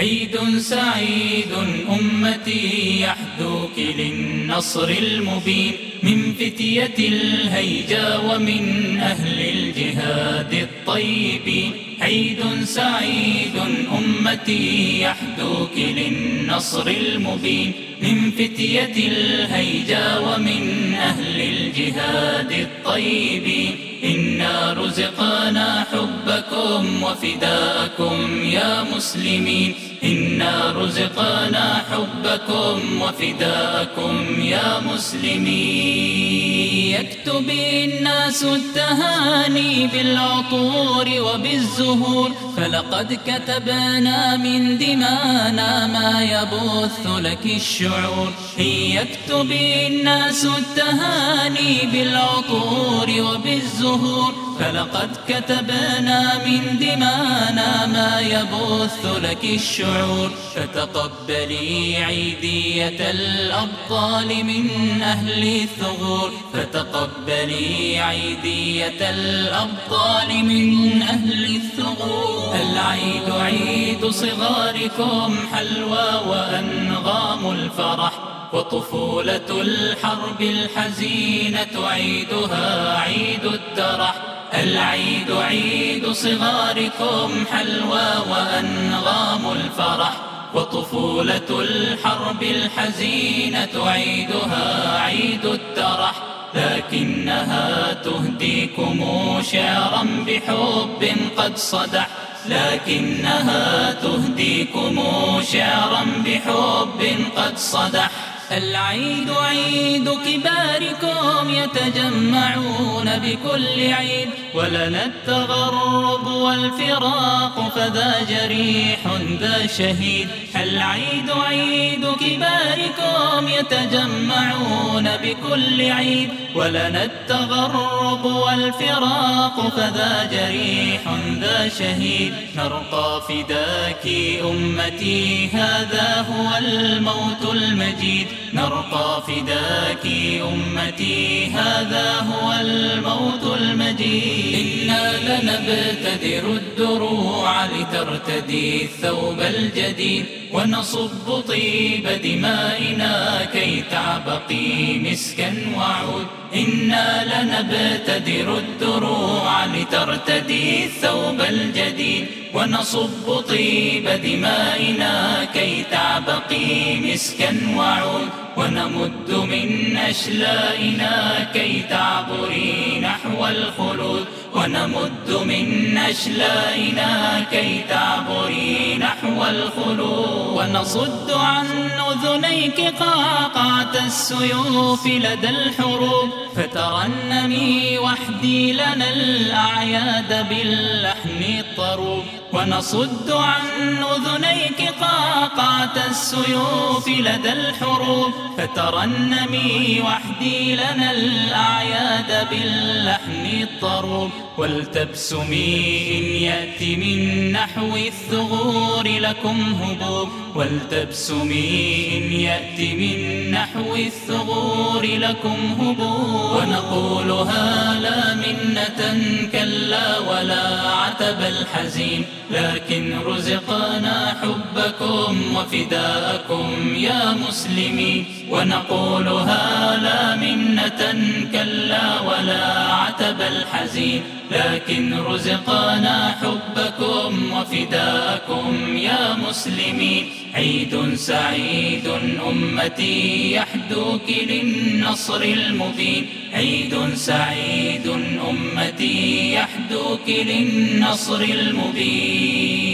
عيد سعيد أمتي يحدوك للنصر المبين من فتية الهيجا ومن أهل الجهاد الطيبين. عيد سعيد أمتي يحدوك للنصر المبين من فتية الهيجا ومن أهل الجهاد الطيبين. إنا رزقنا حبكم وفداءكم يا مسلمين. إنا رزقنا حبكم وفداءكم يا مسلمين. يكتب الناس التهاني بالعطور وبالزهور فلقد كتبنا من دمانا ما يبث لك الشعور. يكتب الناس التهاني بالعطور وبالزهور فلقد كتبنا من دمانا ما يبث لك الشعور. فتقبلي عيدية الأبطال من أهل الثغور. فتقبلي عيدية الأبطال من أهل الثغور. العيد عيد صغاركم حلوى وأنغام الفرح وطفولة الحرب الحزينة عيدها عيد الترح. العيد عيد صغاركم حلوى وأنغام الفرح وطفولة الحرب الحزينة عيدها عيد الترح. لكنها تهديكم شعرا بحب قد صدح. لكنها تهديكم شعرا بحب قد صدح. العيد عيد كباركم يتجمعون بكل عيد ولنا التغرب والفراق فذا جريح ذا شهيد. العيد عيد كباركم يتجمعون بكل عيد ولنا التغرب والفراق فذا جريح ذا شهيد. نرقى فداك أمتي هذا هو الموت المجيد. نرقى فداك أمتي هذا هو الموت المجيد. إنا لنبتدر الدروع لترتدي الثوب الجديد ونصب طيب دمائنا كي تعبقي مسكا وعود. إنا لنبتدر الدروع لترتدي الثوب الجديد ونصب طيب دمائنا كي تعبقي مسكا وعود. ونمد من أشلائنا كي تعبري نحو الخلود. ونمد من أشلائنا كي تعبري نحو الخلود. ونصد عن أذنيك قعقعة السيوف لدى الحروب فترنمي وحدي لنا الأعياد باللحن الطروب. ونصد عن أذنيك قعقعة السيوف لدى الحروب فترنمي وحدي لنا الأعياد باللحن الطروب. ولتبسمي إن يأتي من نحو الثغور لكم هبوب. ولتبسمي إن يأتي من نحو الثغور لكم هبوب. ونقولها لا منة كلا ولا عتب الحزين لكن رزقنا حبكم وفداءكم يا مسلمين. ونقولها لا منة كلا ولا عتب الحزين لكن رزقنا حبكم وفداءكم يا مسلمين. عيد سعيد أمتي يحدوك للنصر المبين. عيد سعيد أمتي يحدوك للنصر المبين.